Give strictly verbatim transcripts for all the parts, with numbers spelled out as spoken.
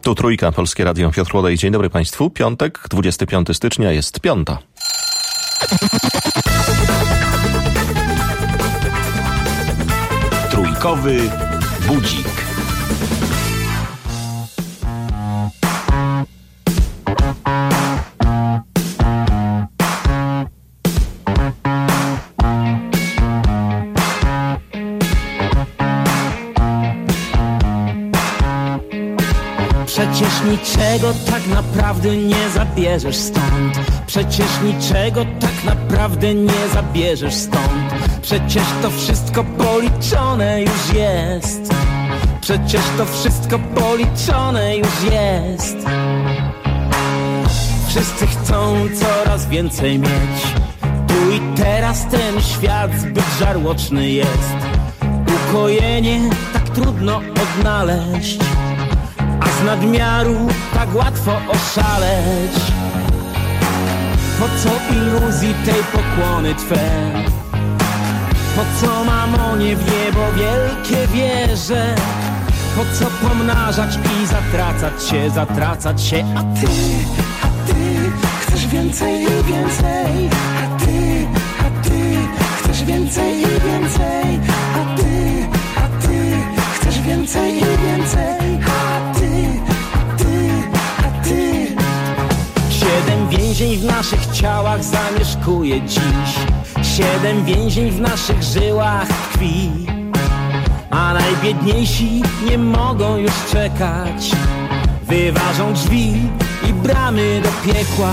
Tu Trójka, Polskie Radio, Piotr Łodej. Dzień dobry Państwu. Piątek, dwudziestego piątego stycznia, jest piąta. Trójkowy budzik. Przecież niczego tak naprawdę nie zabierzesz stąd. Przecież niczego tak naprawdę nie zabierzesz stąd. Przecież to wszystko policzone już jest. Przecież to wszystko policzone już jest. Wszyscy chcą coraz więcej mieć. Tu i teraz ten świat zbyt żarłoczny jest. Ukojenie tak trudno odnaleźć, a z nadmiaru tak łatwo oszaleć. Po co iluzji tej pokłony Twe? Po co mamonie w niebo wielkie wieże? Po co pomnażać i zatracać się, zatracać się? A Ty, a Ty chcesz więcej i więcej. A Ty, a Ty chcesz więcej i więcej. A Ty, a Ty chcesz więcej i więcej. Siedem więzień w naszych ciałach zamieszkuje dziś. Siedem więzień w naszych żyłach tkwi. A najbiedniejsi nie mogą już czekać. Wyważą drzwi i bramy do piekła.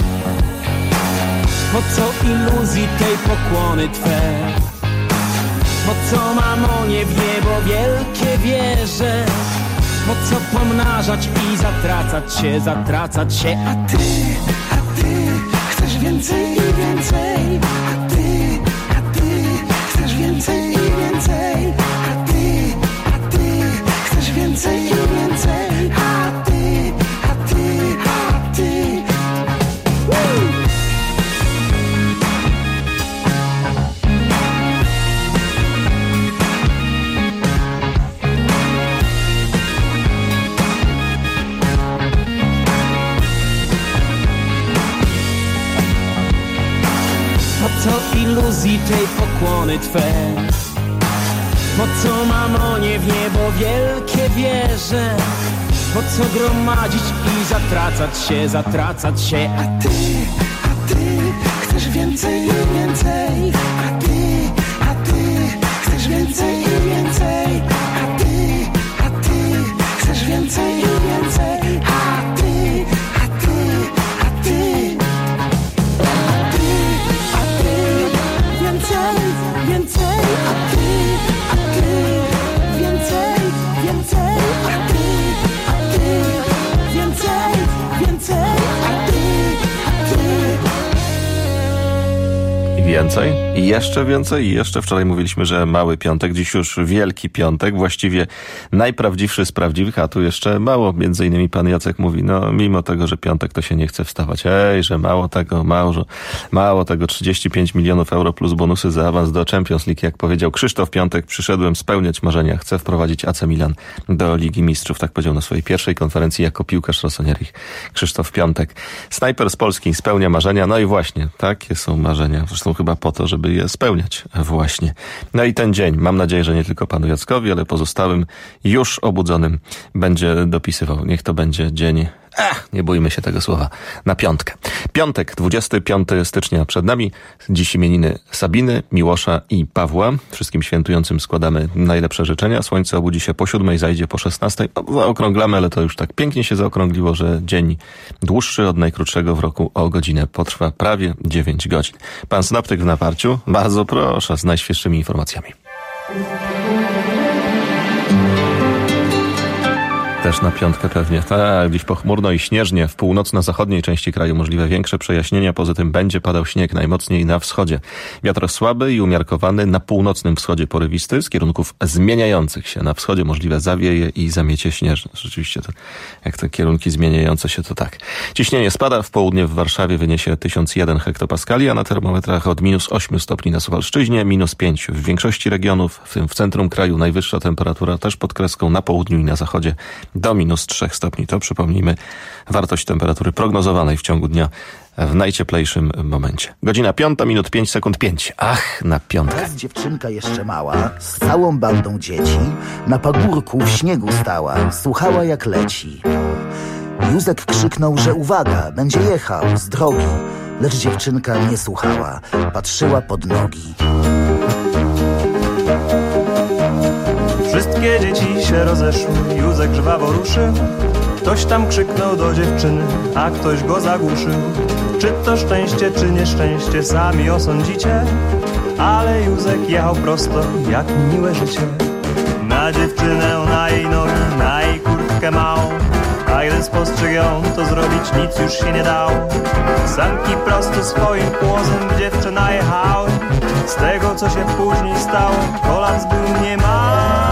Po co iluzji tej pokłony Twe? Po co mamonie w niebo wielkie wieże? Po co pomnażać i zatracać się, zatracać się? A Ty, a Ty chcesz więcej i więcej. A Ty, a Ty chcesz więcej i więcej. A Ty, a Ty chcesz więcej i więcej. A Ty, a Ty, a Ty. Woo! Po co iluzji tej pokłony Twe? Po co mamonie w niebo wielkie wieże? Po co gromadzić i zatracać się, zatracać się? A Ty, a Ty chcesz więcej i więcej. A Ty, a Ty chcesz więcej i więcej. A Ty, a Ty chcesz więcej i więcej. A Ty, a Ty, a Ty. Więcej, a Ty, a Ty, więcej, więcej, a Ty, a Ty, więcej, więcej, a Ty, a Ty. I więcej, i jeszcze więcej, i jeszcze wczoraj mówiliśmy, że mały piątek, dziś już wielki piątek, właściwie najprawdziwszy z prawdziwych, a tu jeszcze mało. Między innymi pan Jacek mówi, no mimo tego, że piątek, to się nie chce wstawać. Ej, że mało tego, mało, mało tego, trzydzieści pięć milionów euro plus bonusy za awans do Champions League. Jak powiedział Krzysztof Piątek, przyszedłem spełniać marzenia, chcę wprowadzić A C Milan do Ligi Mistrzów. Tak powiedział na swojej pierwszej konferencji jako piłkarz Rossoneri Krzysztof Piątek. Snajper z Polski spełnia marzenia, no i właśnie, takie są marzenia. Zresztą chyba po to, żeby je spełniać właśnie. No i ten dzień, mam nadzieję, że nie tylko panu Jackowi, ale pozostałym już obudzonym będzie dopisywał. Niech to będzie dzień, ach, nie bójmy się tego słowa, na piątkę. Piątek, dwudziestego piątego stycznia przed nami. Dziś imieniny Sabiny, Miłosza i Pawła. Wszystkim świętującym składamy najlepsze życzenia. Słońce obudzi się po siódmej, zajdzie po szesnastej. No, zaokrąglamy, ale to już tak pięknie się zaokrągliło, że dzień dłuższy od najkrótszego w roku o godzinę potrwa prawie dziewięć godzin. Pan synoptyk w naparciu? Bardzo proszę, z najświeższymi informacjami. Też na piątkę pewnie. Tak, dziś pochmurno i śnieżnie. W północno-zachodniej części kraju możliwe większe przejaśnienia. Poza tym będzie padał śnieg, najmocniej na wschodzie. Wiatr słaby i umiarkowany, na północnym wschodzie porywisty, z kierunków zmieniających się. Na wschodzie możliwe zawieje i zamiecie śnieżne. Rzeczywiście to, jak te kierunki zmieniające się, to tak. Ciśnienie spada, w południe w Warszawie wyniesie tysiąc jeden hektopaskali, a na termometrach od minus osiem stopni na Suwalszczyźnie, minus pięć w większości regionów, w tym w centrum kraju najwyższa temperatura też pod kreską, na południu i na zachodzie do minus trzech stopni. To, przypomnijmy, wartość temperatury prognozowanej w ciągu dnia w najcieplejszym momencie. Godzina piąta, minut pięć sekund pięć. Ach, na piątkę. Raz dziewczynka jeszcze mała, z całą bandą dzieci, na pagórku w śniegu stała, słuchała jak leci. Józek krzyknął, że uwaga, będzie jechał z drogi, lecz dziewczynka nie słuchała, patrzyła pod nogi. Wszystkie dzieci się rozeszły, Józek żwawo ruszył. Ktoś tam krzyknął do dziewczyny, a ktoś go zagłuszył. Czy to szczęście, czy nieszczęście, sami osądzicie. Ale Józek jechał prosto, jak miłe życie. Na dziewczynę, na jej nogi, na jej kurtkę małą. A gdy spostrzegł ją, to zrobić nic już się nie dało. Sanki prosto swoim płozem w dziewczynę jechały. Z tego, co się później stało, kolaps był niemały.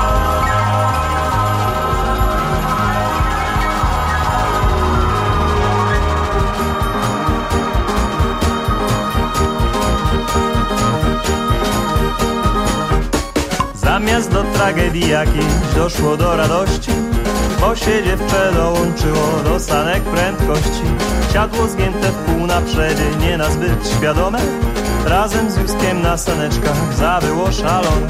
Zamiast do tragedii jakiejś doszło do radości, bo się dziewczę dołączyło do sanek prędkości. Siadło zgięte w pół na przedzie, nie na zbyt świadome. Razem z Józkiem na saneczkach zawyło szalone.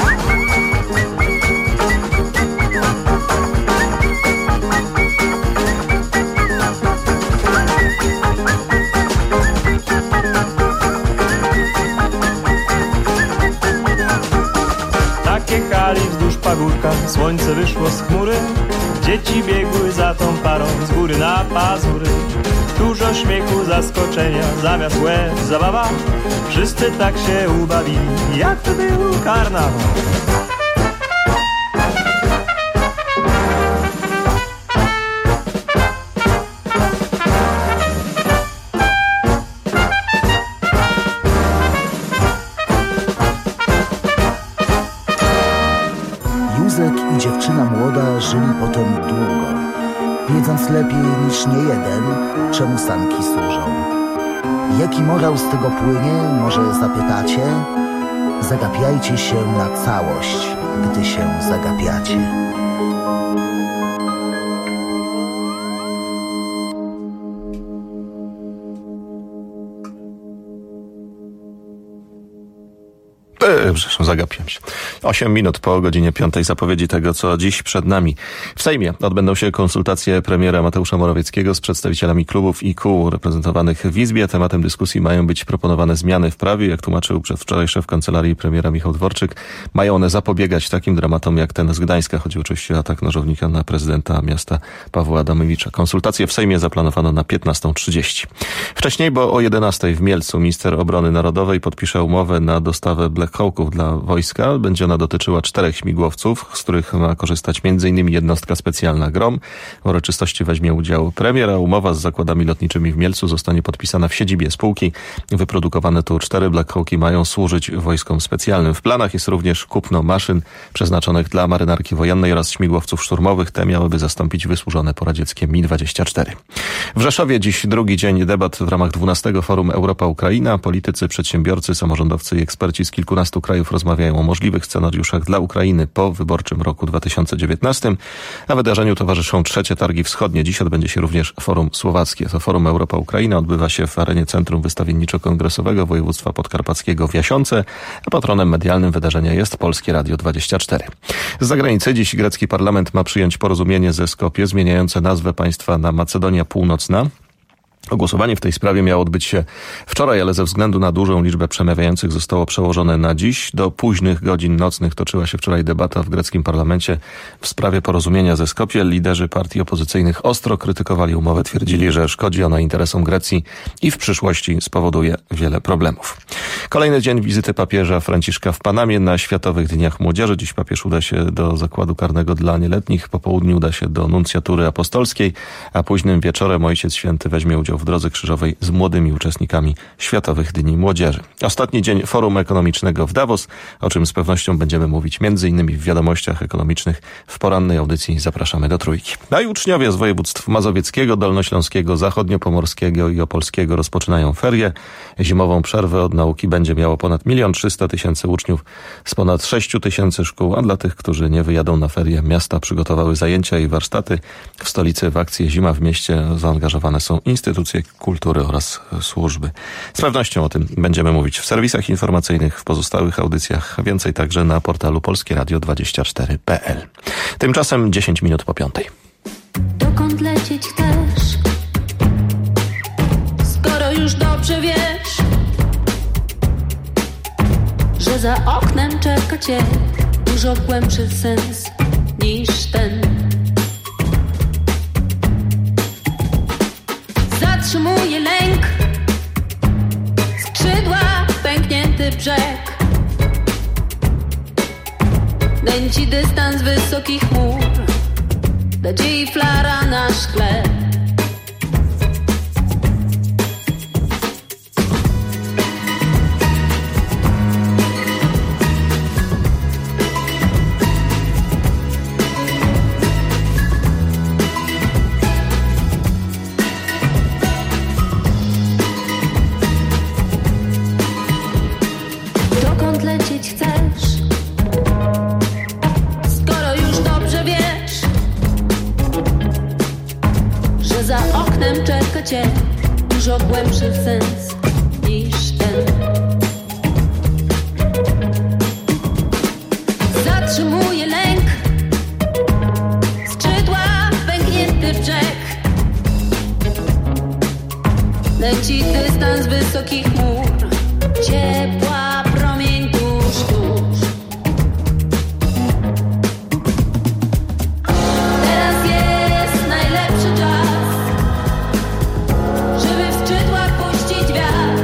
Jechali wzdłuż pagórka, słońce wyszło z chmury. Dzieci biegły za tą parą z góry na pazury. Dużo śmiechu, zaskoczenia, zamiast łez zabawa. Wszyscy tak się ubawili, jak to był karnawał. Józek i dziewczyna młoda żyli potem długo, wiedząc lepiej niż niejeden, czemu sanki służą. Jaki morał z tego płynie, może zapytacie? Zagapiajcie się na całość, gdy się zagapiacie. Zresztą zagapiłem się. Osiem minut po godzinie piątej zapowiedzi tego, co dziś przed nami. W Sejmie odbędą się konsultacje premiera Mateusza Morawieckiego z przedstawicielami klubów i kół reprezentowanych w Izbie. Tematem dyskusji mają być proponowane zmiany w prawie. Jak tłumaczył przedwczoraj szef kancelarii premiera Michał Dworczyk, mają one zapobiegać takim dramatom jak ten z Gdańska. Chodzi oczywiście o atak nożownika na prezydenta miasta Pawła Adamowicza. Konsultacje w Sejmie zaplanowano na piętnastą trzydzieści. Wcześniej, bo o jedenastej w Mielcu minister obrony narodowej podpisze umowę na dostawę Black Hawków dla wojska. Będzie ona dotyczyła czterech śmigłowców, z których ma korzystać między innymi jednostka specjalna Grom. W uroczystości weźmie udział premier, a umowa z zakładami lotniczymi w Mielcu zostanie podpisana w siedzibie spółki. Wyprodukowane tu cztery Black Hawki mają służyć wojskom specjalnym. W planach jest również kupno maszyn przeznaczonych dla marynarki wojennej oraz śmigłowców szturmowych. Te miałyby zastąpić wysłużone poradzieckie Mi dwadzieścia cztery. W Rzeszowie dziś drugi dzień debat w ramach dwunastego Forum Europa-Ukraina. Politycy, przedsiębiorcy, samorządowcy i eksperci z kilkunastu krajów rozmawiają o możliwych scenariuszach dla Ukrainy po wyborczym roku dwa tysiące dziewiętnastym. Na wydarzeniu towarzyszą trzecie targi wschodnie. Dziś odbędzie się również Forum Słowackie. To Forum Europa-Ukraina odbywa się w arenie Centrum Wystawienniczo-Kongresowego Województwa Podkarpackiego w Jasiące, a patronem medialnym wydarzenia jest Polskie Radio dwadzieścia cztery. Z zagranicy dziś grecki parlament ma przyjąć porozumienie ze Skopie zmieniające nazwę państwa na Macedonia Północna. Głosowanie w tej sprawie miało odbyć się wczoraj, ale ze względu na dużą liczbę przemawiających zostało przełożone na dziś. Do późnych godzin nocnych toczyła się wczoraj debata w greckim parlamencie w sprawie porozumienia ze Skopje. Liderzy partii opozycyjnych ostro krytykowali umowę, twierdzili, że szkodzi ona interesom Grecji i w przyszłości spowoduje wiele problemów. Kolejny dzień wizyty papieża Franciszka w Panamie na Światowych Dniach Młodzieży. Dziś papież uda się do zakładu karnego dla nieletnich, po południu uda się do nuncjatury apostolskiej, a późnym wieczorem Ojciec Święty weźmie udział w Drodze Krzyżowej z młodymi uczestnikami Światowych Dni Młodzieży. Ostatni dzień Forum Ekonomicznego w Davos, o czym z pewnością będziemy mówić między innymi w wiadomościach ekonomicznych. W porannej audycji zapraszamy do Trójki. A i uczniowie z województw mazowieckiego, dolnośląskiego, zachodniopomorskiego i opolskiego rozpoczynają ferie. Zimową przerwę od nauki będzie będzie miało ponad milion trzysta tysięcy uczniów z ponad sześciu tysięcy szkół, a dla tych, którzy nie wyjadą na ferie, miasta przygotowały zajęcia i warsztaty. W stolicy w akcję Zima w mieście zaangażowane są instytucje kultury oraz służby. Z pewnością o tym będziemy mówić w serwisach informacyjnych, w pozostałych audycjach. Więcej także na portalu polskie radio dwadzieścia cztery kropka p l. Tymczasem dziesięć minut po piątej. Dokąd lecieć chcesz? Skoro już dobrze wiesz, że za oknem czeka cię dużo głębszy sens niż ten. Zatrzymuje lęk, skrzydła, pęknięty brzeg, nęci dystans wysokich chmur, nadziei flara na szkle. Dokąd lecieć chcesz? Skoro już dobrze wiesz, że za oknem czeka cię dużo głębszy sens niż ten. Zatrzymuje lęk, skrzydła, pęknięty brzeg, leci dystans wysokich chmur, ciepła promień tuż, tuż. Teraz jest najlepszy czas, żeby w skrzydłach puścić wiatr.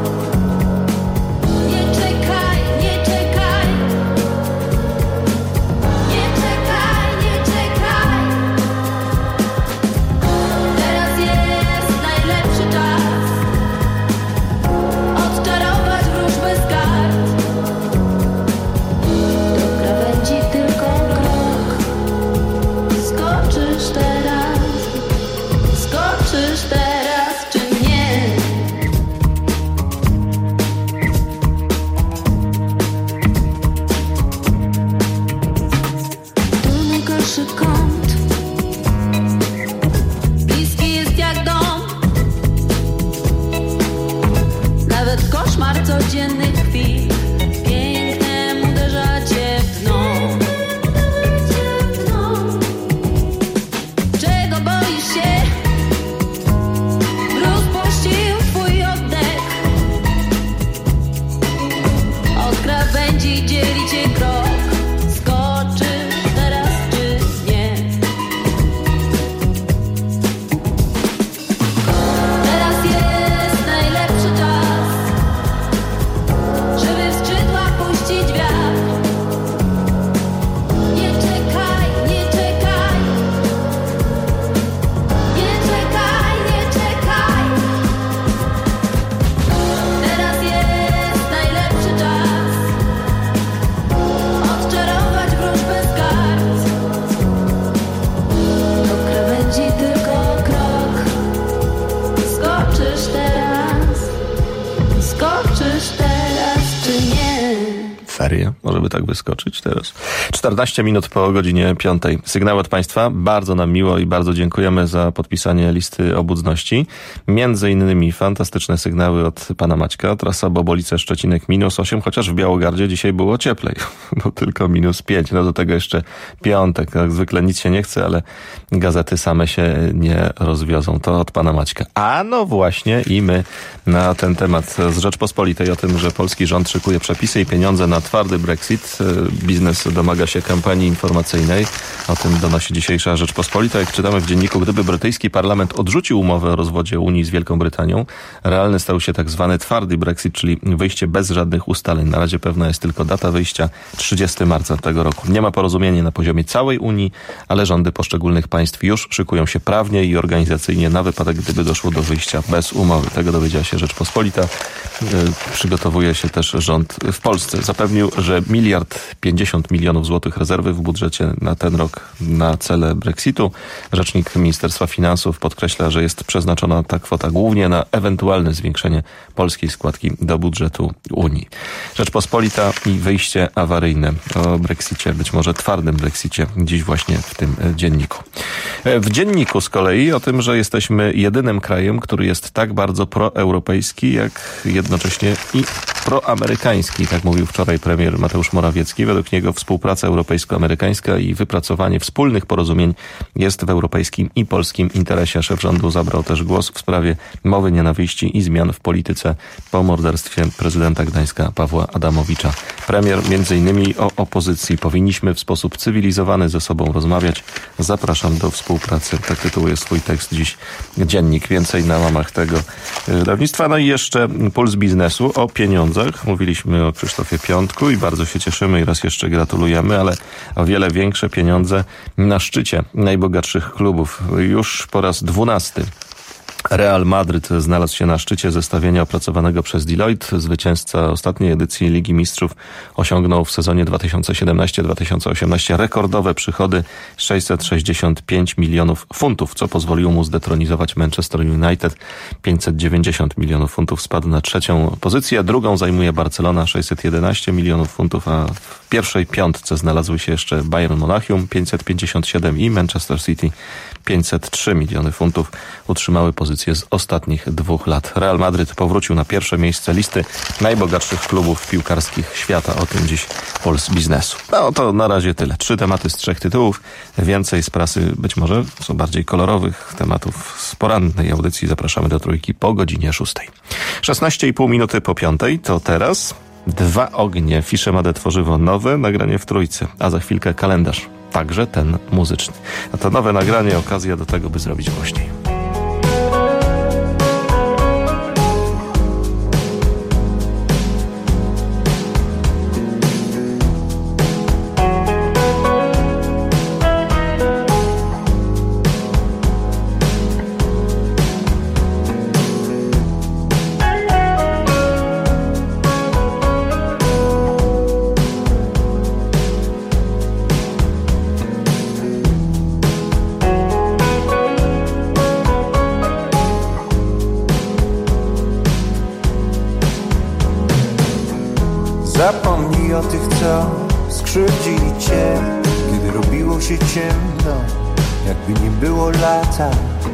Nie czekaj, nie czekaj, nie czekaj, nie czekaj. Teraz jest najlepszy czas, odczarować wróżby z kart. Do krawędzi tylko krok, skoczysz teraz, skoczysz teraz czy nie? To najgorszy kąt, bliski jest jak dom, nawet koszmar codziennych chwil pięknem uderza cię w dno. Czego boisz się? Rozpuścił twój oddech, od krawędzi dzieli cię krok, skoczysz teraz czy nie? Teraz jest najlepszy czas, żeby w skrzydła puścić wiatr. Nie czekaj, nie czekaj, nie czekaj, nie czekaj. Teraz jest najlepszy czas, odczarować wróżbę z kart. Do krawędzi tylko krok, skoczysz teraz, skoczysz teraz czy nie? Ferie, może by tak wyskoczyć teraz. czternaście minut po godzinie piątej. Sygnał od Państwa. Bardzo nam miło i bardzo dziękujemy za podpisanie listy obudności. Między innymi fantastyczne sygnały od pana Maćka. Trasa Bobolice-Szczecinek minus osiem, chociaż w Białogardzie dzisiaj było cieplej, bo tylko minus pięć. No do tego jeszcze piątek. Jak zwykle nic się nie chce, ale gazety same się nie rozwiozą. To od pana Maćka. A no właśnie i my na ten temat z Rzeczpospolitej, o tym, że polski rząd szykuje przepisy i pieniądze na twardy Brexit. Biznes domaga się kampanii informacyjnej. O tym donosi dzisiejsza Rzeczpospolita. Jak czytamy w dzienniku, gdyby brytyjski parlament odrzucił umowę o rozwodzie Unii z Wielką Brytanią, realny stał się tak zwany twardy Brexit, czyli wyjście bez żadnych ustaleń. Na razie pewna jest tylko data wyjścia, trzydziestego marca tego roku. Nie ma porozumienia na poziomie całej Unii, ale rządy poszczególnych państw już szykują się prawnie i organizacyjnie na wypadek, gdyby doszło do wyjścia bez umowy. Tego dowiedziała się Rzeczpospolita. przygotowuje się też rząd w Polsce. Zapewnił, że miliard pięćdziesiąt milionów złotych rezerwy w budżecie na ten rok na cele Brexitu. Rzecznik Ministerstwa Finansów podkreśla, że jest przeznaczona ta kwota głównie na ewentualne zwiększenie polskiej składki do budżetu Unii. Rzeczpospolita i wyjście awaryjne o Brexicie, być może twardym Brexicie, dziś właśnie w tym dzienniku. W dzienniku z kolei o tym, że jesteśmy jedynym krajem, który jest tak bardzo proeuropejski, jak jednocześnie i proamerykański, tak mówił wczoraj premier Mateusz Morawiecki. Według niego współpraca europejsko-amerykańska i wypracowanie wspólnych porozumień jest w europejskim i polskim interesie. Szef rządu zabrał też głos w sprawie mowy nienawiści i zmian w polityce po morderstwie prezydenta Gdańska Pawła Adamowicza. Premier między innymi o opozycji. Powinniśmy w sposób cywilizowany ze sobą rozmawiać. Zapraszam do współpracy. Tak tytułuje swój tekst dziś dziennik. Więcej na łamach tego wydawnictwa. No i jeszcze Puls Biznesu o pieniądzach. Mówiliśmy o Krzysztofie Piątku i bardzo się cieszymy i raz jeszcze gratulujemy, ale o wiele większe pieniądze na szczycie najbogatszych klubów. Już po raz dwunasty Real Madryt znalazł się na szczycie zestawienia opracowanego przez Deloitte. Zwycięzca ostatniej edycji Ligi Mistrzów osiągnął w sezonie dwa tysiące siedemnastym dwa tysiące osiemnastym rekordowe przychody sześćset sześćdziesiąt pięć milionów funtów, co pozwoliło mu zdetronizować Manchester United. pięćset dziewięćdziesiąt milionów funtów spadł na trzecią pozycję. Drugą zajmuje Barcelona, sześćset jedenaście milionów funtów, a w pierwszej piątce znalazły się jeszcze Bayern Monachium pięćset pięćdziesiąt siedem i Manchester City pięćset trzy miliony funtów. Utrzymały pozycję z ostatnich dwóch lat. Real Madryt powrócił na pierwsze miejsce listy najbogatszych klubów piłkarskich świata. O tym dziś Puls Biznesu. No to na razie tyle. Trzy tematy z trzech tytułów. Więcej z prasy, być może są bardziej kolorowych tematów z porannej audycji. Zapraszamy do Trójki po godzinie szóstej. szesnaście i pół minuty po piątej. To teraz Dwa ognie. Fiszemade tworzywo nowe, nagranie w Trójce. A za chwilkę kalendarz. Także ten muzyczny. A to nowe nagranie, okazja do tego, by zrobić głośniej. Zapomnij o tych, co skrzywdzili cię, kiedy robiło się ciemno, jakby nie było lata.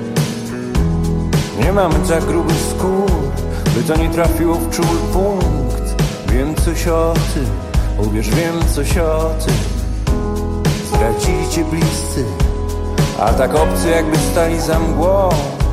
Nie mamy tak grubych skór, by to nie trafiło w czuły punkt. Wiem coś o tym, uwierz, wiem coś o tym. Zdradzili cię bliscy, a tak obcy, jakby stali za mgłą.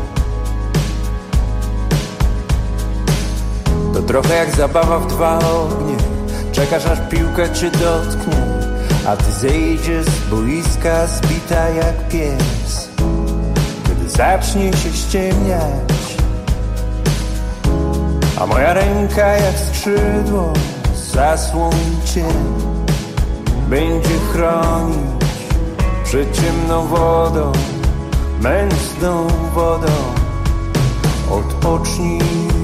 To trochę jak zabawa w dwa ognie. Czekasz, aż piłkę cię dotknie, a ty zejdziesz z boiska zbita jak pies. Kiedy zacznie się ściemniać, a moja ręka jak skrzydło zasłoni cię, będzie chronić przed ciemną wodą, mętną wodą. Odpocznij,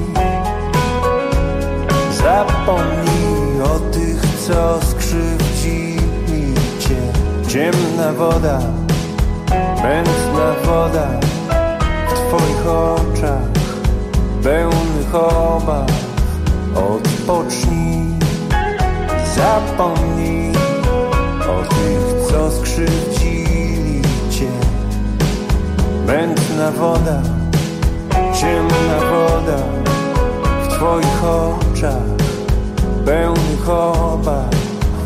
zapomnij o tych, co skrzywdzili cię. Ciemna woda, mętna woda w twoich oczach, pełnych obaw. Odpocznij, zapomnij o tych, co skrzywdzili cię. Mętna woda, ciemna woda w twoich oczach, pełnych obaw.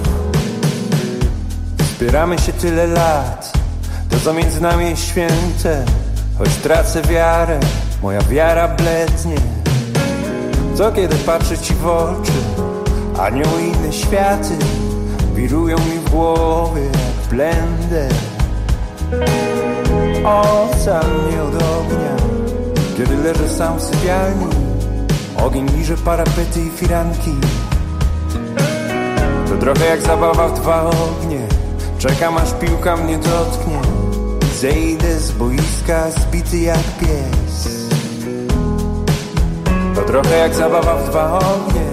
Wspieramy się tyle lat, to co między nami jest święte. Choć tracę wiarę, moja wiara blednie. Co kiedy patrzę ci w oczy, anioły i inne światy wirują mi w głowie jak blender. Ocal mnie od ognia, kiedy leżę sam w sypialni. Ogień liże parapety i firanki. To trochę jak zabawa w dwa ognie. Czekam, aż piłka mnie dotknie. Zejdę z boiska zbity jak pies. To trochę jak zabawa w dwa ognie,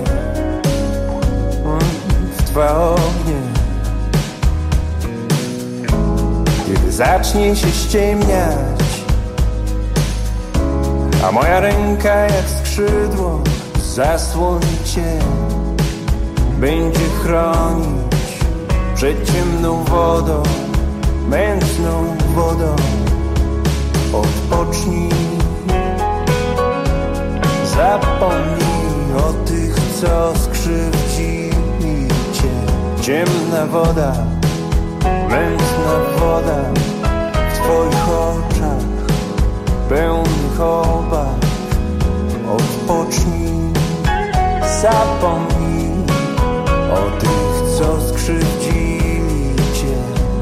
w dwa ognie. Kiedy zacznie się ściemniać, a moja ręka jak skrzydło zasłoni cię, będzie chronić przed ciemną wodą, mętną wodą. Odpocznij, zapomnij o tych, co skrzywdzili cię. Ciemna woda, mętna woda w twoich oczach pełnych obaw. Odpocznij, zapomnij o tych, co skrzywdzili cię.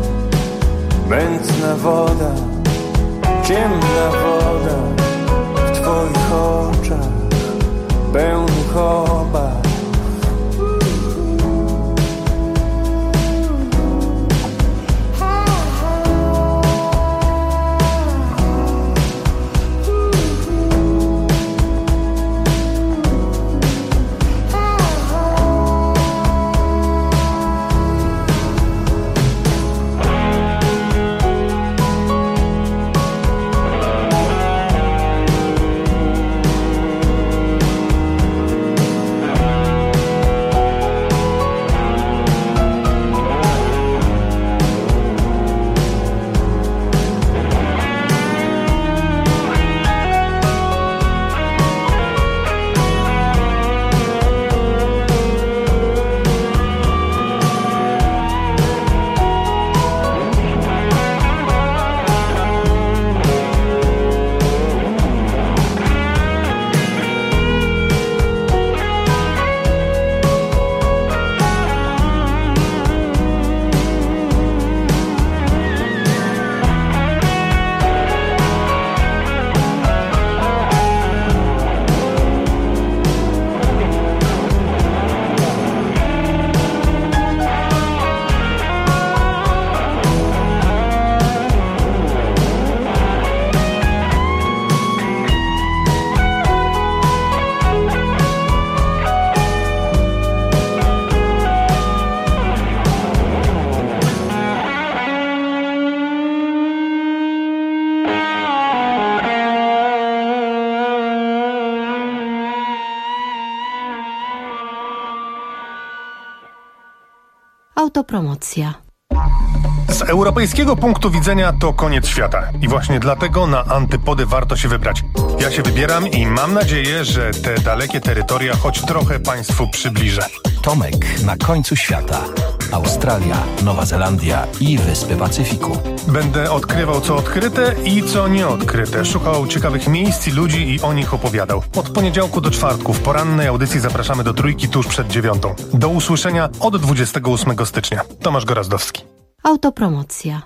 Mętna woda, ciemna woda w twoich oczach pełnych obaw. Autopromocja. Z europejskiego punktu widzenia to koniec świata i właśnie dlatego na antypody warto się wybrać. Ja się wybieram i mam nadzieję, że te dalekie terytoria choć trochę Państwu przybliżę. Tomek na końcu świata. Australia, Nowa Zelandia i Wyspy Pacyfiku. Będę odkrywał co odkryte i co nieodkryte. Szukał ciekawych miejsc i ludzi i o nich opowiadał. Od poniedziałku do czwartku w porannej audycji zapraszamy do trójki tuż przed dziewiątą. Do usłyszenia od dwudziestego ósmego stycznia. Tomasz Gorazdowski. Autopromocja.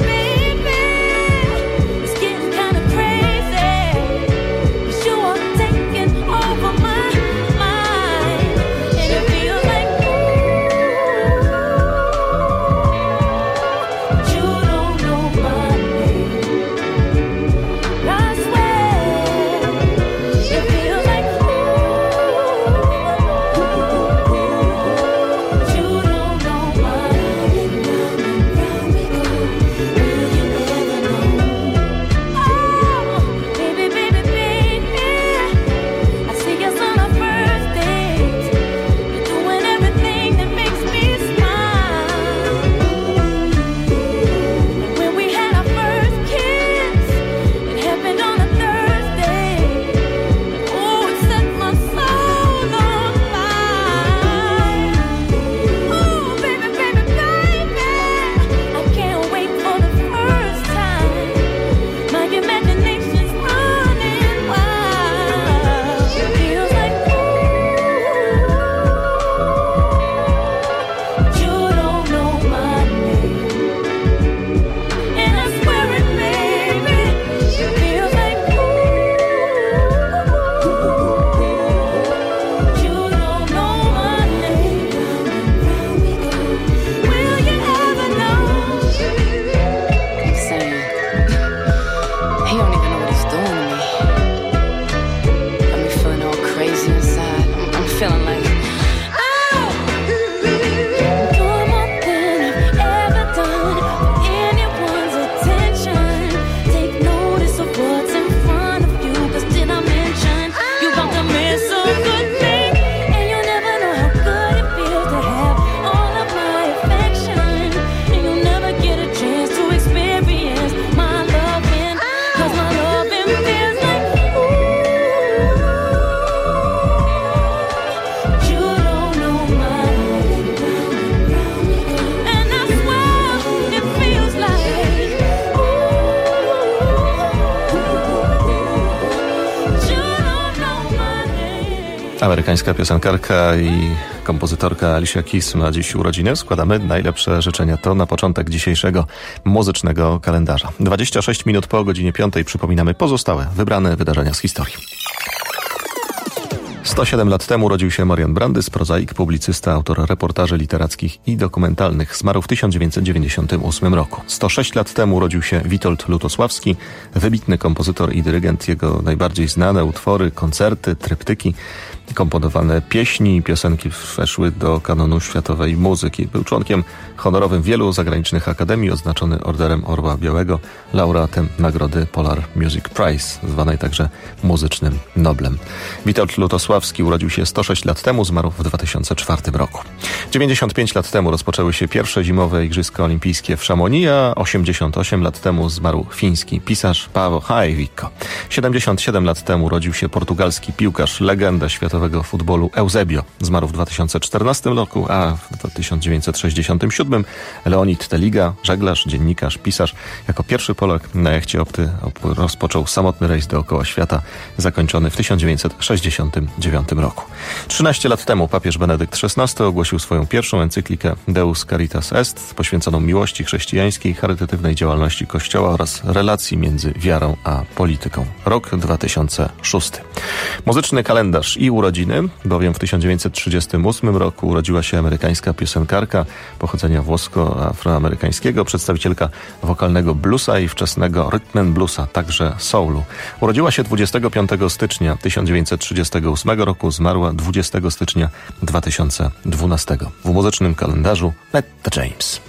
Take Amerykańska piosenkarka i kompozytorka Alicia Keys ma dziś urodziny. Składamy najlepsze życzenia to na początek dzisiejszego muzycznego kalendarza. dwadzieścia sześć minut po godzinie piątej przypominamy pozostałe wybrane wydarzenia z historii. sto siedem lat temu urodził się Marian Brandys, prozaik, publicysta, autor reportaży literackich i dokumentalnych. Zmarł w tysiąc dziewięćset dziewięćdziesiątym ósmym roku. sto sześć lat temu urodził się Witold Lutosławski, wybitny kompozytor i dyrygent. Jego najbardziej znane utwory, koncerty, tryptyki, komponowane pieśni i piosenki weszły do kanonu światowej muzyki. Był członkiem honorowym wielu zagranicznych akademii, oznaczony Orderem Orła Białego, laureatem nagrody Polar Music Prize, zwanej także muzycznym Noblem. Witold Lutosławski urodził się sto sześć lat temu, zmarł w dwa tysiące czwartym roku. dziewięćdziesiąt pięć lat temu rozpoczęły się pierwsze zimowe Igrzyska Olimpijskie w Chamonix, a osiemdziesiąt osiem lat temu zmarł fiński pisarz Paavo Haavikko. siedemdziesiąt siedem lat temu urodził się portugalski piłkarz, legenda światowego futbolu Eusebio. Zmarł w dwa tysiące czternastym roku, a w tysiąc dziewięćset sześćdziesiątym siódmym Leonid Teliga, żeglarz, dziennikarz, pisarz. Jako pierwszy Polak na jachcie Opty rozpoczął samotny rejs dookoła świata, zakończony w tysiąc dziewięćset sześćdziesiątym dziewiątym roku. trzynaście lat temu papież Benedykt szesnasty ogłosił swoją pierwszą encyklikę Deus Caritas Est, poświęconą miłości chrześcijańskiej, charytatywnej działalności Kościoła oraz relacji między wiarą a polityką. Rok dwa tysiące szósty. Muzyczny kalendarz i urodziny, bowiem w tysiąc dziewięćset trzydziestym ósmym roku urodziła się amerykańska piosenkarka pochodzenia włosko-afroamerykańskiego, przedstawicielka wokalnego bluesa i wczesnego rhythm and bluesa, także soulu. Urodziła się dwudziestego piątego stycznia tysiąc dziewięćset trzydziestego ósmego roku, zmarła dwudziestego stycznia dwa tysiące dwunastego. W muzycznym kalendarzu Etta James.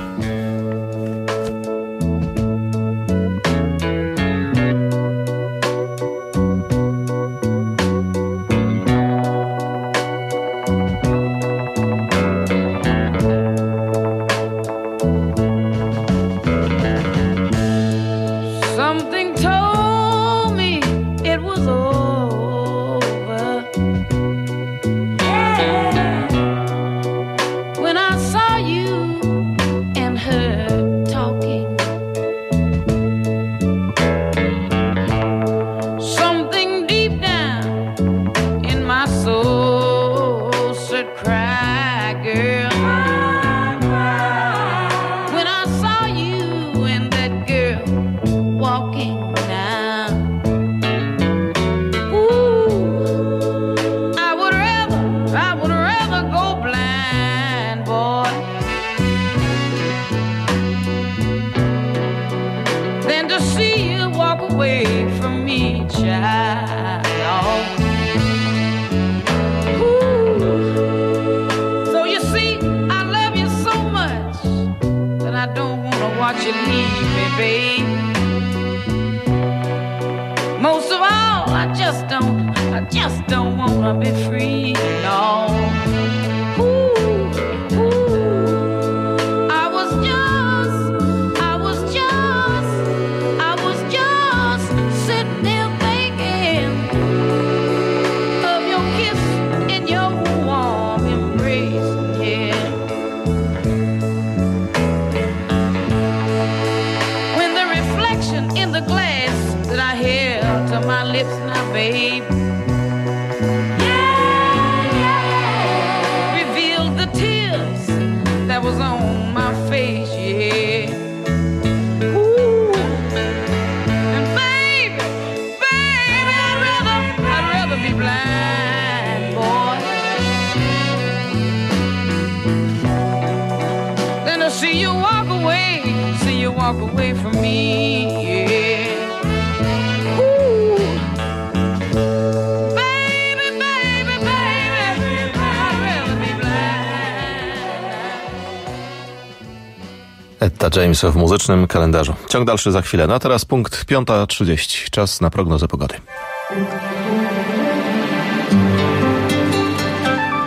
Etta James w muzycznym kalendarzu. Ciąg dalszy za chwilę. No a teraz punkt piąta trzydzieści. Czas na prognozę pogody.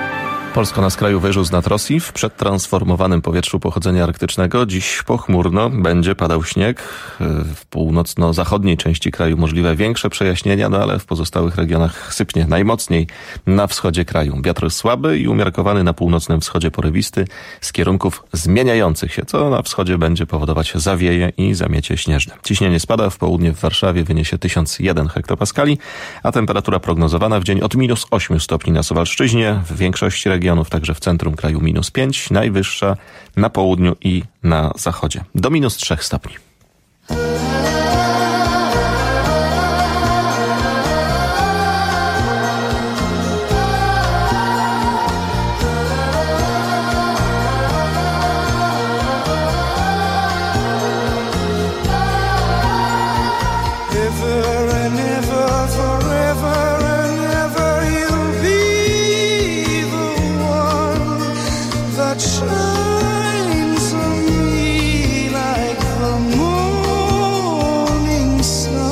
Polsko na skraju wyżu z nad Rosji. W przedtransformowanym powietrzu pochodzenia arktycznego dziś pochmurno będzie padał śnieg. W północno-zachodniej części kraju możliwe większe przejaśnienia, no ale w pozostałych regionach sypnie najmocniej na wschodzie kraju. Wiatr słaby i umiarkowany na północnym wschodzie porywisty z kierunków zmieniających się, co na wschodzie będzie powodować zawieje i zamiecie śnieżne. Ciśnienie spada, w południe w Warszawie wyniesie tysiąc jeden hektopaskali, a temperatura prognozowana w dzień od minus osiem stopni na Suwalszczyźnie, w większości regionów, także w centrum kraju minus pięć, najwyższa na południu i na zachodzie do minus trzy stopni. Shines on me like the morning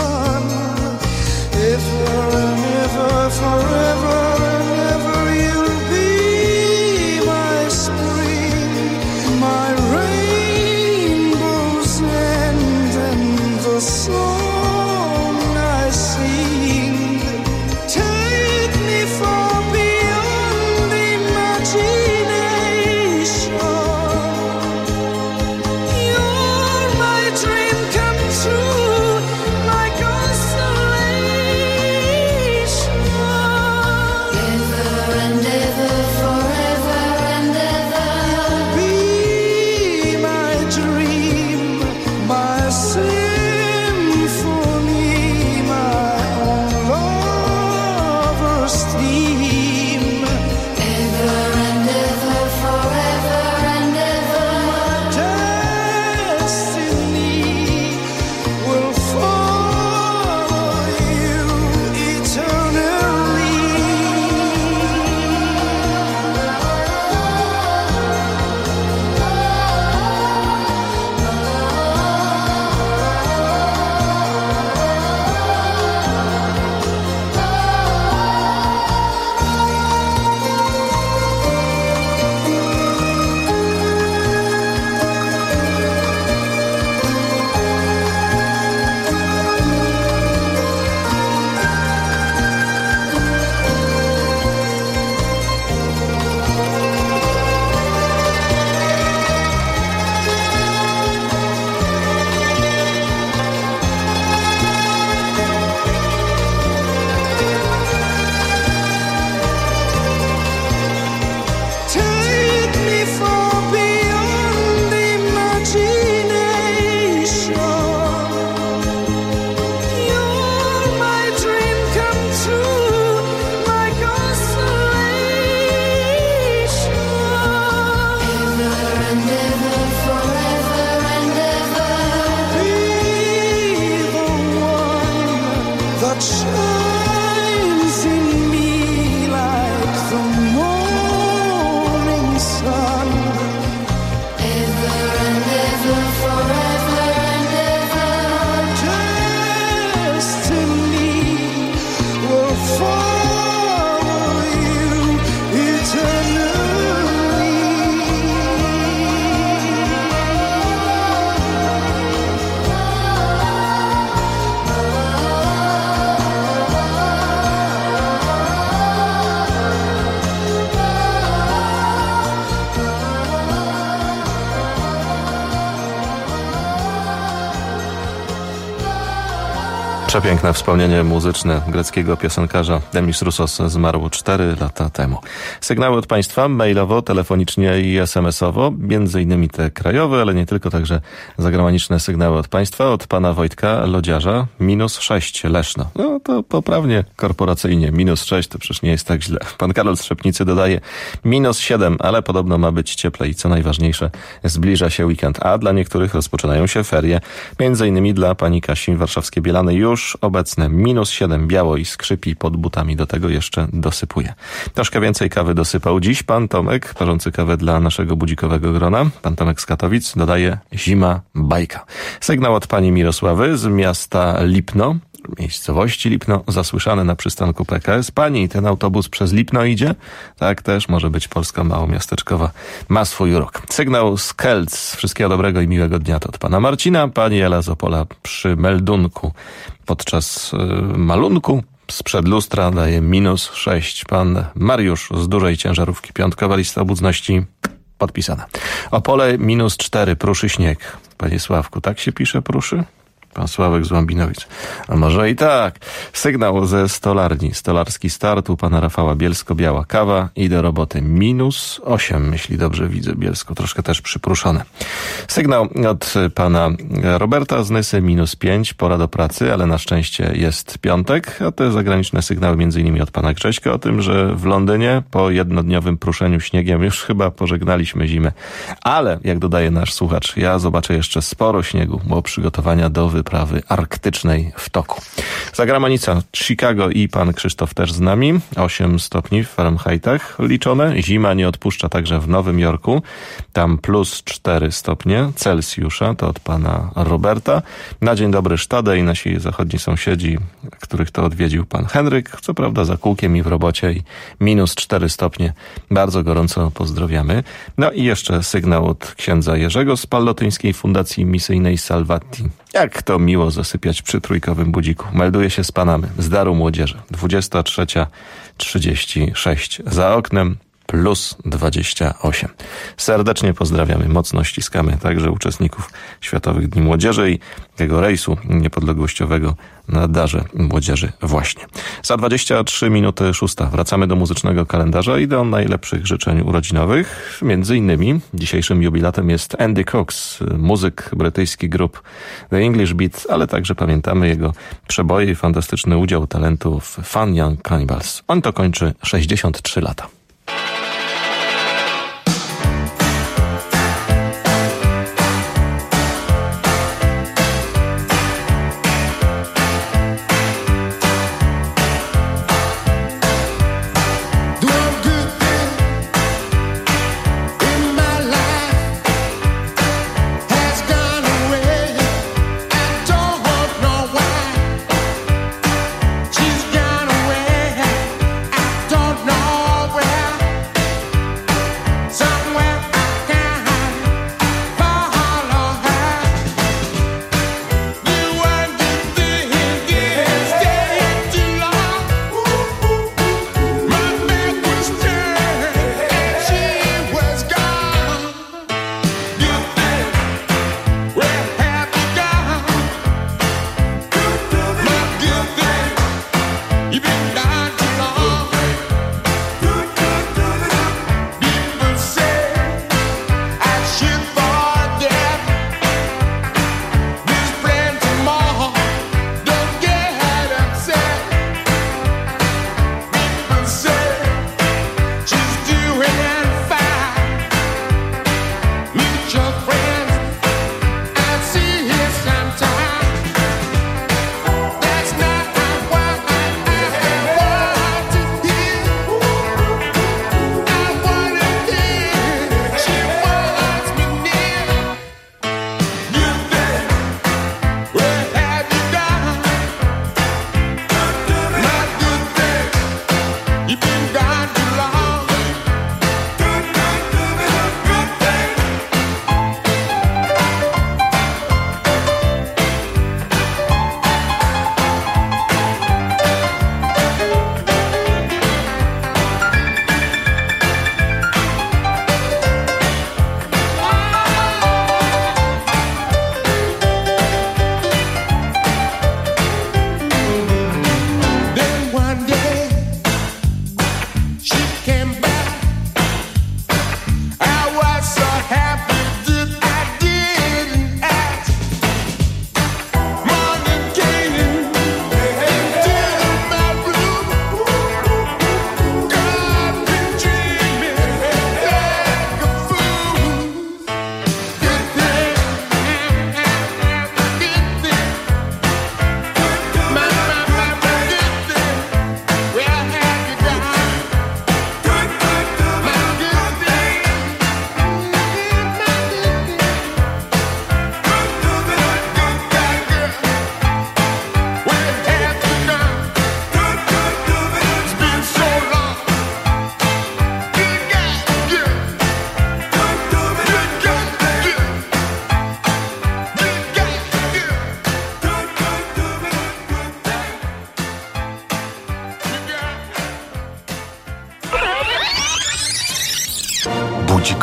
Przepiękne wspomnienie muzyczne greckiego piosenkarza. Demis Roussos zmarł cztery lata temu. Sygnały od Państwa mailowo, telefonicznie i es em esowo, między innymi te krajowe, ale nie tylko, także zagraniczne sygnały od Państwa. Od pana Wojtka Lodziarza, minus sześć Leszno. No to poprawnie, korporacyjnie, minus sześć to przecież nie jest tak źle. Pan Karol z Trzepnicy dodaje minus siedem, ale podobno ma być cieplej. Co najważniejsze, zbliża się weekend, a dla niektórych rozpoczynają się ferie. Między innymi dla pani Kasi warszawskie Bielany już obecne minus siedem, biało i skrzypi pod butami, do tego jeszcze dosypuje. Troszkę więcej kawy dosypał dziś pan Tomek, parzący kawę dla naszego budzikowego grona. Pan Tomek z Katowic dodaje zima bajka. Sygnał od pani Mirosławy z miasta Lipno. miejscowości Lipno, zasłyszane na przystanku P K S. Pani, ten autobus przez Lipno idzie? Tak też może być Polska małomiasteczkowa. Ma swój urok. Sygnał z Kielc. Wszystkiego dobrego i miłego dnia to od pana Marcina. Pani Ela z Opola przy meldunku podczas yy, malunku sprzed lustra daje minus sześć. Pan Mariusz z dużej ciężarówki. Piątkowa lista obudności podpisana. Opole minus cztery. Pruszy śnieg. Panie Sławku, tak się pisze pruszy? Pan Sławek z Łambinowic. A może i tak. Sygnał ze stolarni. Stolarski start u pana Rafała. Bielsko-biała kawa i do roboty. Minus osiem, jeśli dobrze widzę. Bielsko troszkę też przypruszone. Sygnał od pana Roberta z Nysy. Minus pięć. Pora do pracy, ale na szczęście jest piątek. A te zagraniczne sygnały między innymi od pana Grześka o tym, że w Londynie po jednodniowym pruszeniu śniegiem już chyba pożegnaliśmy zimę. Ale, jak dodaje nasz słuchacz, ja zobaczę jeszcze sporo śniegu, bo przygotowania do wyprawy arktycznej w toku. Zagranica Chicago i pan Krzysztof też z nami. osiem stopni w Fahrenheitach liczone. Zima nie odpuszcza także w Nowym Jorku. Tam plus cztery stopnie Celsjusza. To od pana Roberta. Na dzień dobry Sztadę i nasi zachodni sąsiedzi, których to odwiedził pan Henryk. Co prawda za kółkiem i w robocie i minus cztery stopnie. Bardzo gorąco pozdrawiamy. No i jeszcze sygnał od księdza Jerzego z Pallotyńskiej Fundacji Misyjnej Salvati. Jak to miło zasypiać przy trójkowym budziku. Melduje się z Panamy, z Daru Młodzieży. dwudziesta trzecia trzydzieści sześć. Za oknem plus dwadzieścia osiem. Serdecznie pozdrawiamy, mocno ściskamy także uczestników Światowych Dni Młodzieży i tego rejsu niepodległościowego na Darze Młodzieży właśnie. Za dwadzieścia trzy minuty szósta wracamy do muzycznego kalendarza i do najlepszych życzeń urodzinowych. Między innymi dzisiejszym jubilatem jest Andy Cox, muzyk brytyjski grup The English Beat, ale także pamiętamy jego przeboje i fantastyczny udział talentu w Fun Young Cannibals. On to kończy sześćdziesiąt trzy lata. She's gone away. I don't know where.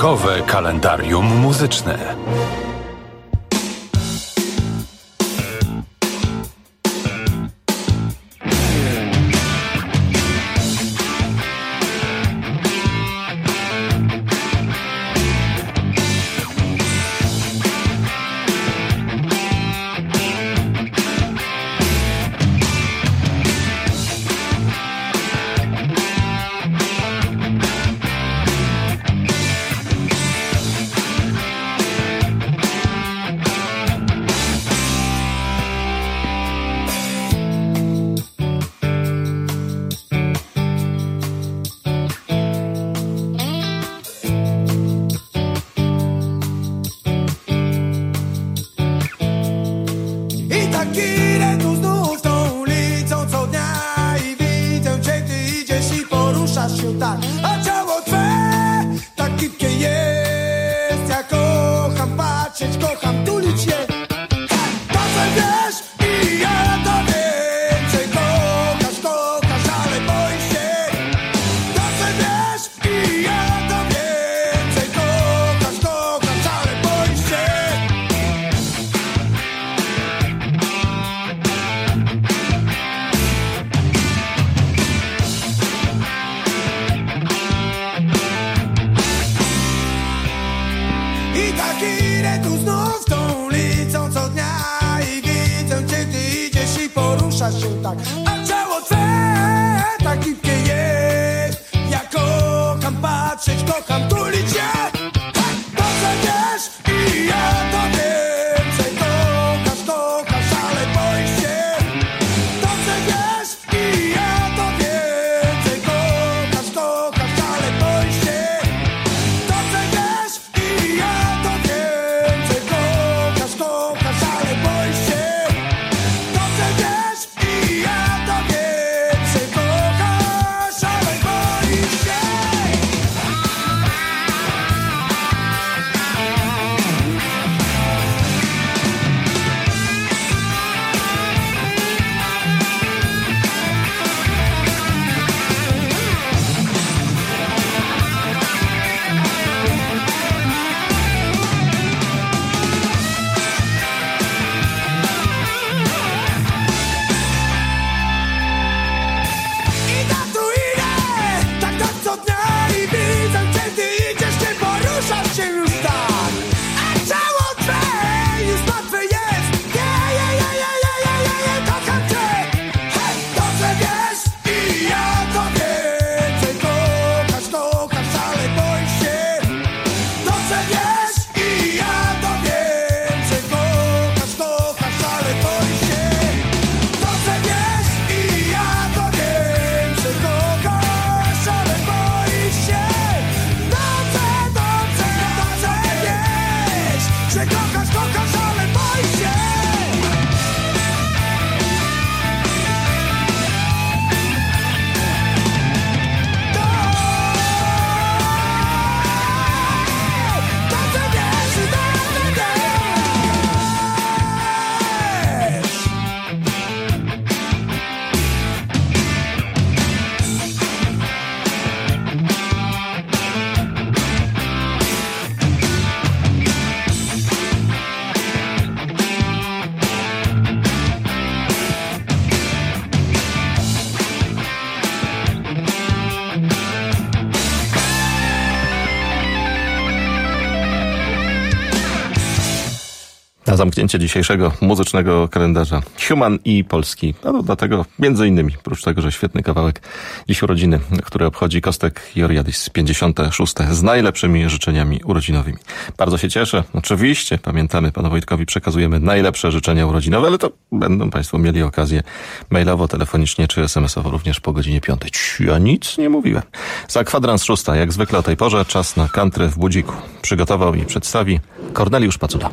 Wyjątkowe kalendarium muzyczne. Na zamknięcie dzisiejszego muzycznego kalendarza Human i Polski. No to dlatego, między innymi, oprócz tego, że świetny kawałek, dziś urodziny, które obchodzi Kostek Georgiadis, pięćdziesiąte szóste, z najlepszymi życzeniami urodzinowymi. Bardzo się cieszę. Oczywiście, pamiętamy, panu Wojtkowi przekazujemy najlepsze życzenia urodzinowe, ale to będą państwo mieli okazję mailowo, telefonicznie czy es em esowo również po godzinie piątej. Ja nic nie mówiłem. Za kwadrans szósta, jak zwykle o tej porze, czas na country w budziku. Przygotował i przedstawi Korneliusz Pacuda.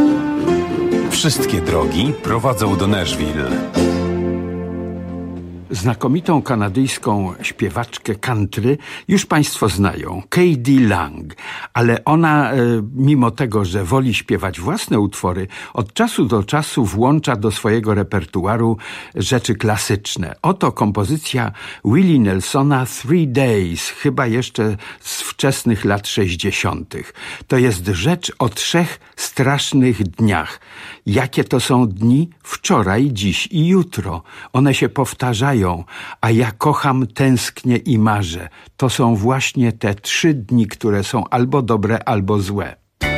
Wszystkie drogi prowadzą do Nashville. Znakomitą kanadyjską śpiewaczkę country już Państwo znają, K.D. Lang, ale ona, mimo tego, że woli śpiewać własne utwory, od czasu do czasu włącza do swojego repertuaru rzeczy klasyczne. Oto kompozycja Willie Nelsona Three Days, chyba jeszcze z wczesnych lat sześćdziesiątych. To jest rzecz o trzech strasznych dniach. Jakie to są dni? Wczoraj, dziś i jutro. One się powtarzają, a ja kocham, tęsknię i marzę. To są właśnie te trzy dni, które są albo dobre, albo złe.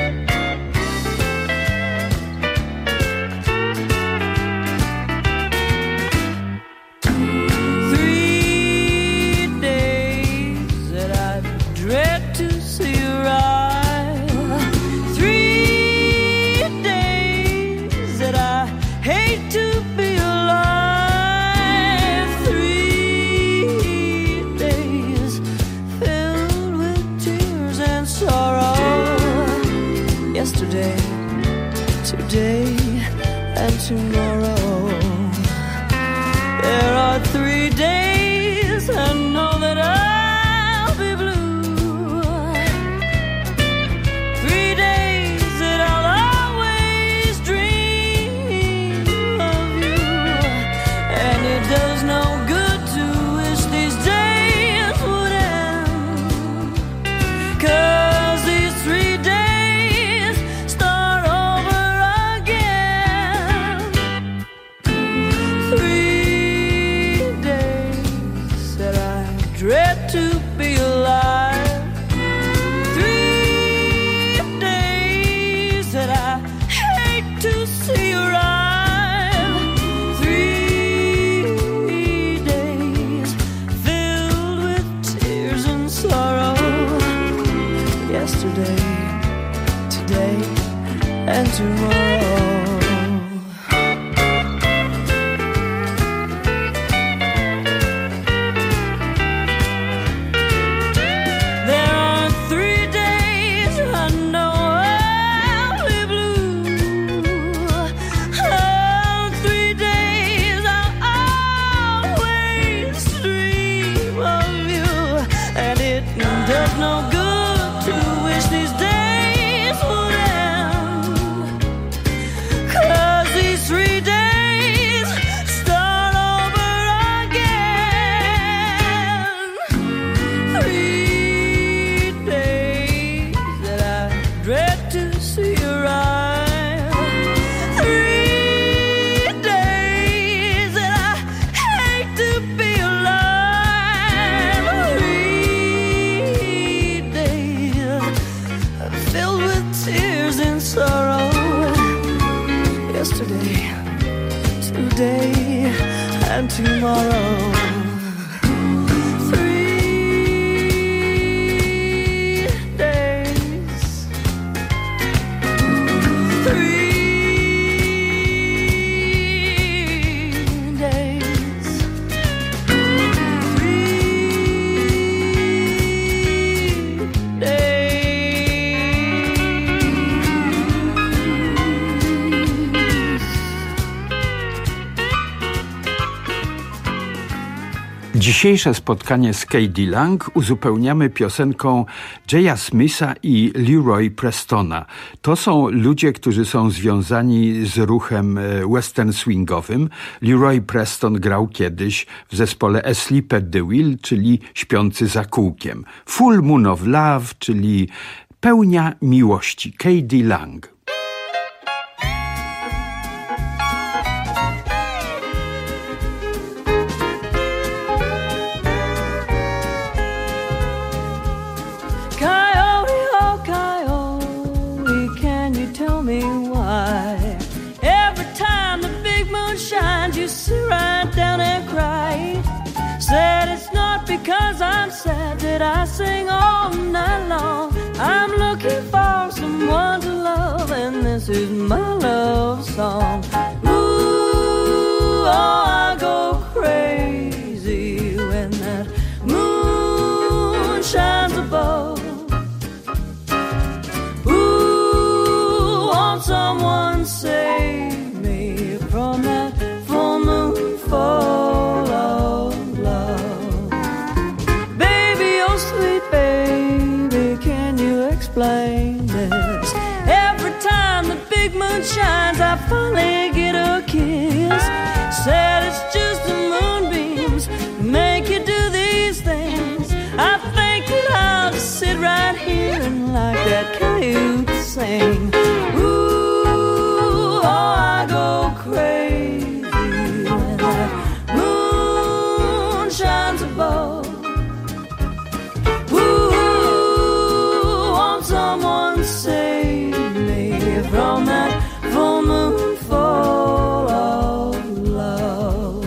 Tomorrow, there are three days I know that I'll be blue. Three days that I'll always dream of you. And it does no good to wish these days would end, 'cause these three days start over again. Three days that I dread to be alive. Three days that I hate to see arrive. Three days filled with tears and sorrow. Yesterday, today, and tomorrow. And tomorrow. Three days. Three days. Three days. Dzisiejsze spotkanie z K.D. Lang uzupełniamy piosenką Jaya Smitha i Leroy Prestona. To są ludzie, którzy są związani z ruchem western swingowym. Leroy Preston grał kiedyś w zespole Asleep at the Wheel, czyli Śpiący za kółkiem. Full Moon of Love, czyli Pełnia miłości. K.D. Lang. You sit right down and cry. Said it's not because I'm sad that I sing all night long. I'm looking for someone to love, and this is my love song. Ooh, oh, I go crazy when that moon shines above. Ooh, won't someone save me from that full moon fall? explain this. Every time the big moon shines, I finally get a kiss. Said it's just the moonbeams make you do these things. I think that I'll just sit right here and like that coyote sing. Ooh, oh, I go crazy when that moon shines above. Ooh, won't someone save me from that full moon full of love?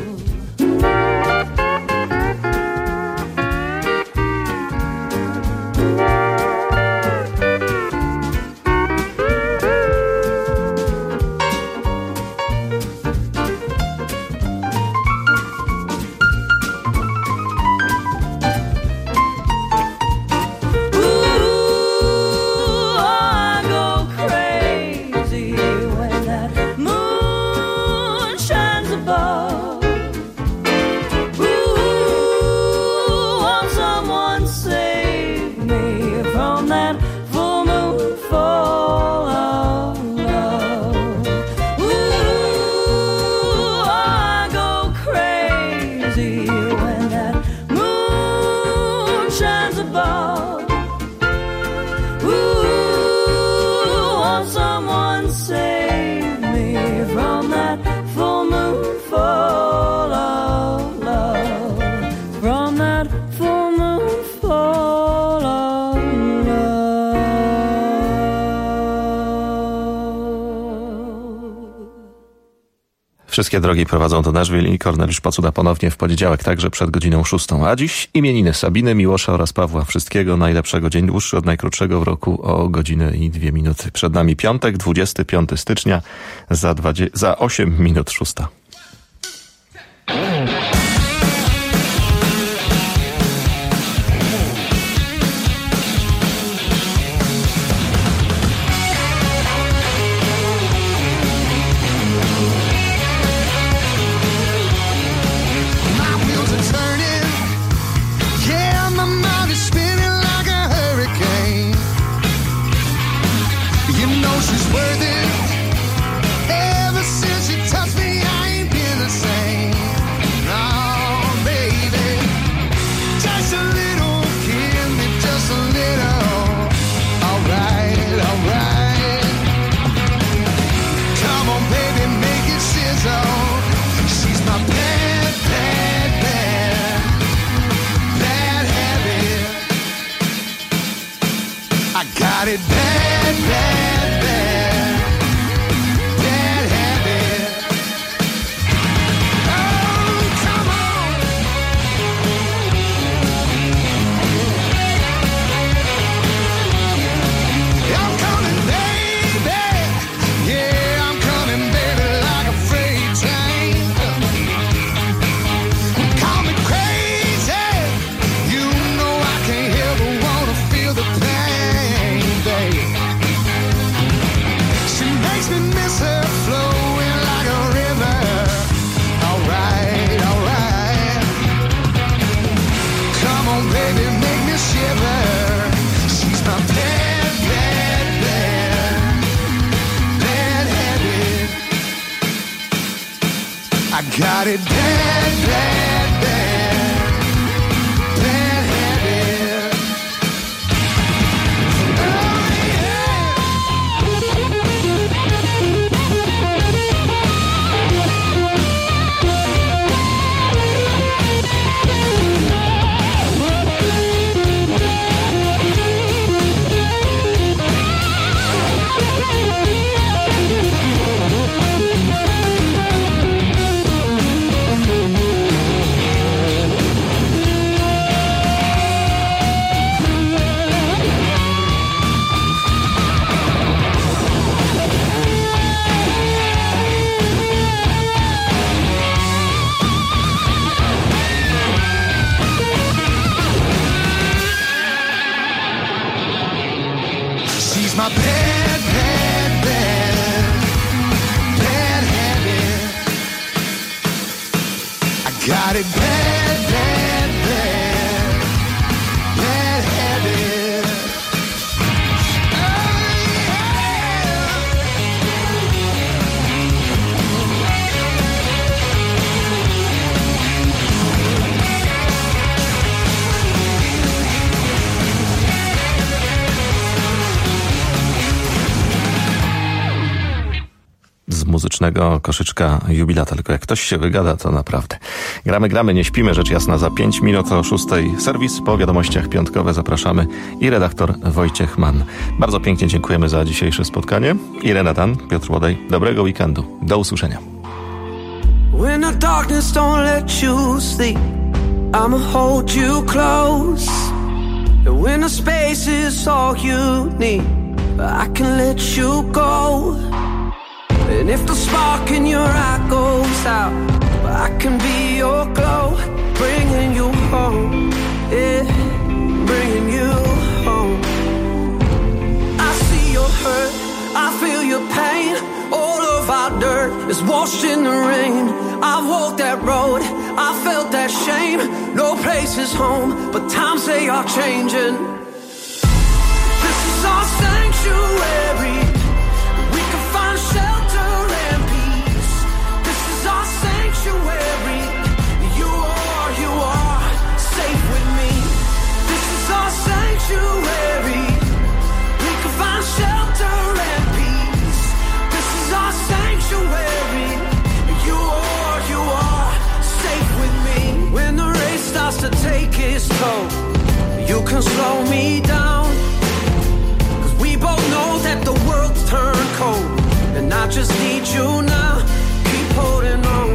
Wszystkie drogi prowadzą do Nashville i Korneliusz Pacuda ponownie w poniedziałek, także przed godziną szóstą. A dziś imieniny Sabiny, Miłosza oraz Pawła. Wszystkiego najlepszego. Dzień dłuższy od najkrótszego w roku o godzinę i dwie minuty. Przed nami piątek, dwudziestego piątego stycznia, za, dwadzieścia, za osiem minut szósta. She's worth it. Ever since she touched me, I ain't been the same. No, baby, just a little, give me just a little. Alright, alright. Come on, baby, make it sizzle. She's my bad, bad, bad, bad habit. I got it bad, bad. Got it bad, bad, bad, bad habit. Oh, yeah. My bad, bad, bad, bad habit. I got it bad, bad, bad, bad habit. muzycznego koszyczka jubilata. Tylko jak ktoś się wygada, to naprawdę. Gramy, gramy, nie śpimy, rzecz jasna. Za pięć minut o szóstej serwis. Po wiadomościach piątkowe zapraszamy i redaktor Wojciech Mann. Bardzo pięknie dziękujemy za dzisiejsze spotkanie. Irena Dan, Piotr Łodej. Dobrego weekendu. Do usłyszenia. When the darkness don't let you sleep, I'ma hold you close. And when the space is all you need, I can let you go. And if the spark in your eye goes out, I can be your glow, bringing you home, yeah, bringing you home. I see your hurt, I feel your pain. All of our dirt is washed in the rain. I walked that road, I felt that shame. No place is home, but times they are changing. This is our sanctuary. We can find shelter and peace. This is our sanctuary. You are, you are safe with me. This is our sanctuary. We can find shelter and peace. This is our sanctuary. You are, you are safe with me. When the race starts to take its toll, you can slow me down. Cause we both know that the world's turned cold, and I just need you now. Keep holding on.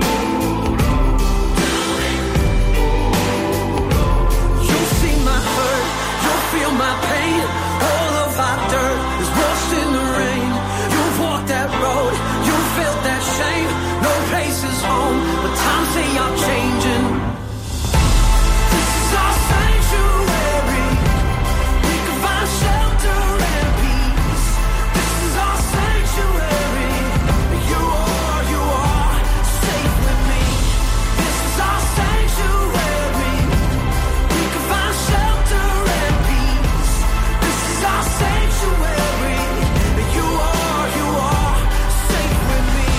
You'll see my hurt, you'll feel my pain. All of our dirt is washed in the rain. You've walked that road, you felt that shame. No place is home, but times they are changing. This is our sanctuary. We can find shelter and peace. This is our sanctuary. You are, you are safe with me. This is our sanctuary. We can find shelter and peace. This is our sanctuary. You are, you are safe with me.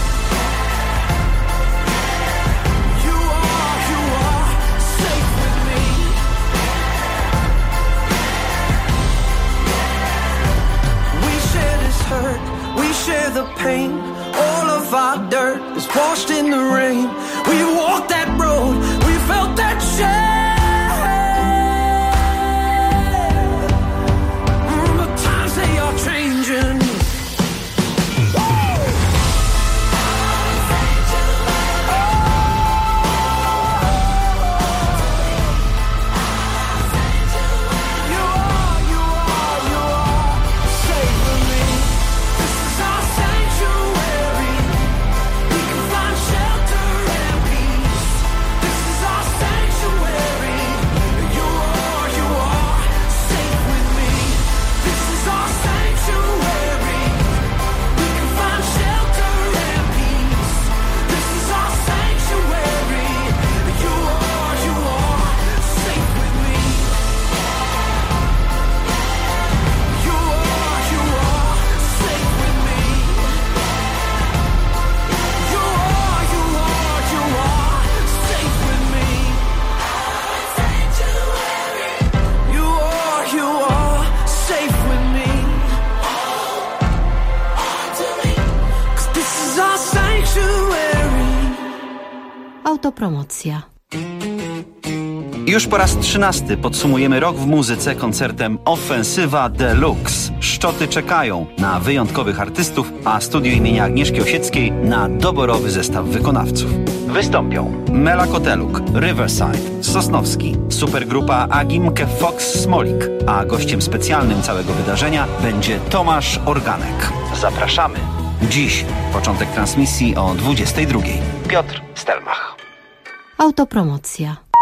You are, you are safe with me. We share this hurt, we share the pain. All of our dirt is washed in the rain. We walked that road, we felt that shame. Mm, but times they are changing. Autopromocja. Już po raz trzynasty podsumujemy rok w muzyce koncertem Ofensywa Deluxe. Szczoty czekają na wyjątkowych artystów, a studio imienia Agnieszki Osieckiej na doborowy zestaw wykonawców. Wystąpią Mela Koteluk, Riverside, Sosnowski, supergrupa Agimke Fox Smolik, a gościem specjalnym całego wydarzenia będzie Tomasz Organek. Zapraszamy. Dziś początek transmisji o dwudziestej drugiej. Piotr Stelmach. Autopromocja.